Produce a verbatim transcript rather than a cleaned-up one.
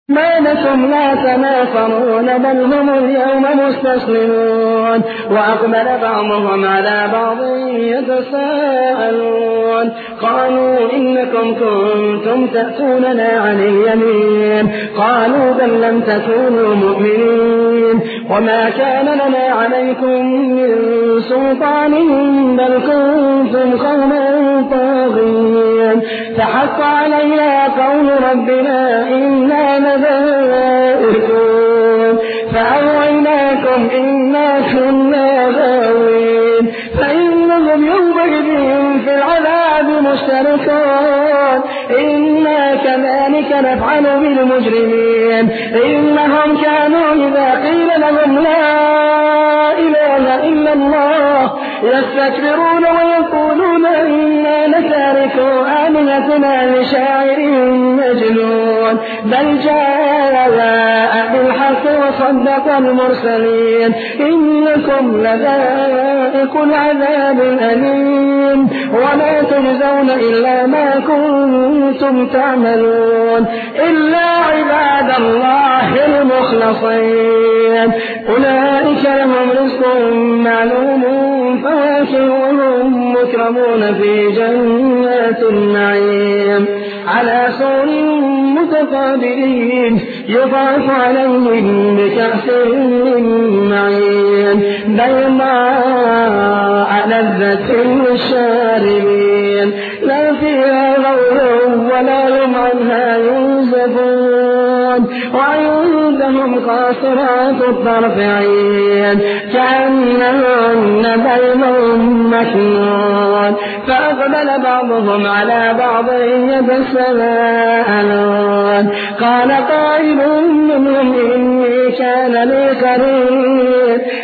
ما لكم لا تناصرون بل هم اليوم مستسلمون وأقبل بعضهم على بعض يتساءلون قالوا إنكم كنتم تأتوننا عن اليمين قالوا بل لم تكونوا مؤمنين وما كان لنا عليكم من سلطان بل كنتم قوما طاغين فحق علينا قول ربنا إنا لذائقون فأغويناكم إنا كنا غاوين فإنهم يومئذ في العذاب مشتركون إنا كذلك نفعل بالمجرمين إنهم كانوا إذا قيل لهم لا إله إلا الله يستكبرون ويقولون إنا لتاركو آلهتنا لشاعر مجنون بل جاء بالحق وصدق المرسلين إنكم لذائق العذاب الأليم ولا تجزون إلا ما كنتم تعملون إلا عباد الله المخلصين أولئك لهم رزق معلوم فواكه وهم مكرمون في جنات النعيم على سور متقابلين يضاف عليهم بكأس من معين بيضاء لذة للشاربين لا فيها غول ولا هم عنها ينزفون وعندهم قاصرات الطرف عين كأنهن بيض مكنون فأقبل بعضهم على بعض يتساءلون قال قائل منهم إني كان لي قرين